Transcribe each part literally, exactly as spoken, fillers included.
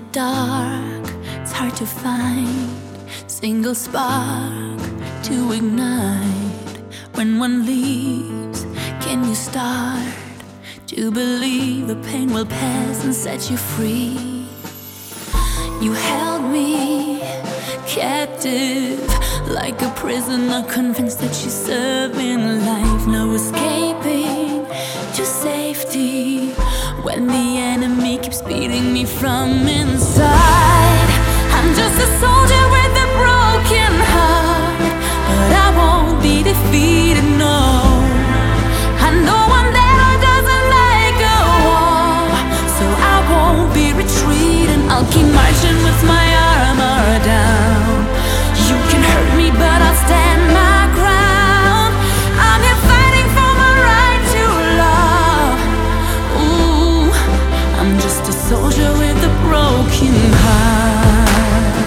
dark, it's hard to find single spark to ignite. When one leaves, can you start to believe the pain will pass and set you free? You held me captive like a prisoner, convinced that you serve in life. No escaping to safety when the enemy keeps beating me from inside. I'm just a soldier with a broken heart, but I won't be defeated, no. I know one that doesn't like a war, so I won't be retreating. I'll keep marching with my armor down. You can hurt me, but I'll stand my ground. I'm here fighting for my right to love. Ooh, I'm just a soldier with a broken heart.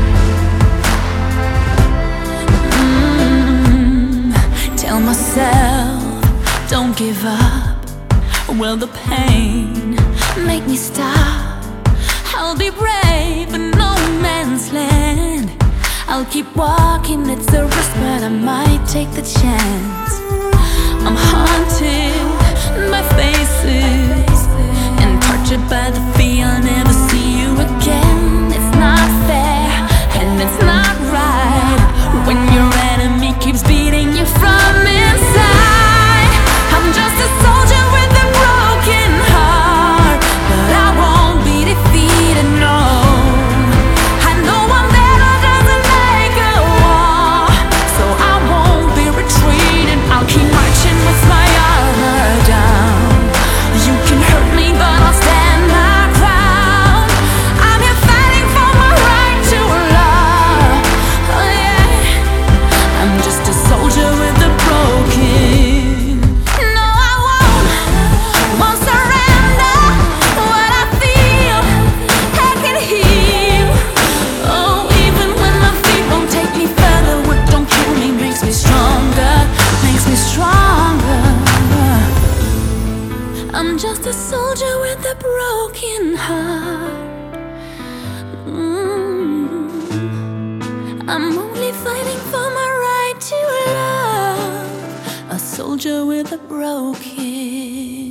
mm, Tell myself, don't give up. Will the pain make me stop? I'll be brave in no man's land. I'll keep walking, it's a risk, but I might take the chance. I'm haunted by faces and tortured by the fear I'll never see you again. It's not fair and it's not right when your enemy keeps beating you from inside. I'm just a soldier with a broken heart, but I won't be defeated, no. I know I'm better doesn't like a war, so I won't be retreating. I'll keep marching with my armor down. You can hurt me, but I'll stand my ground. I'm here fighting for my right to love. Oh yeah, I'm just a soldier with a broken. No, I won't, won't surrender. What I feel, I can heal. Oh, even when my feet won't take me further, what don't kill me makes me stronger, makes me stronger. I'm just a soldier with a broken heart. mm. I'm only fighting for my right to love. A soldier with a broken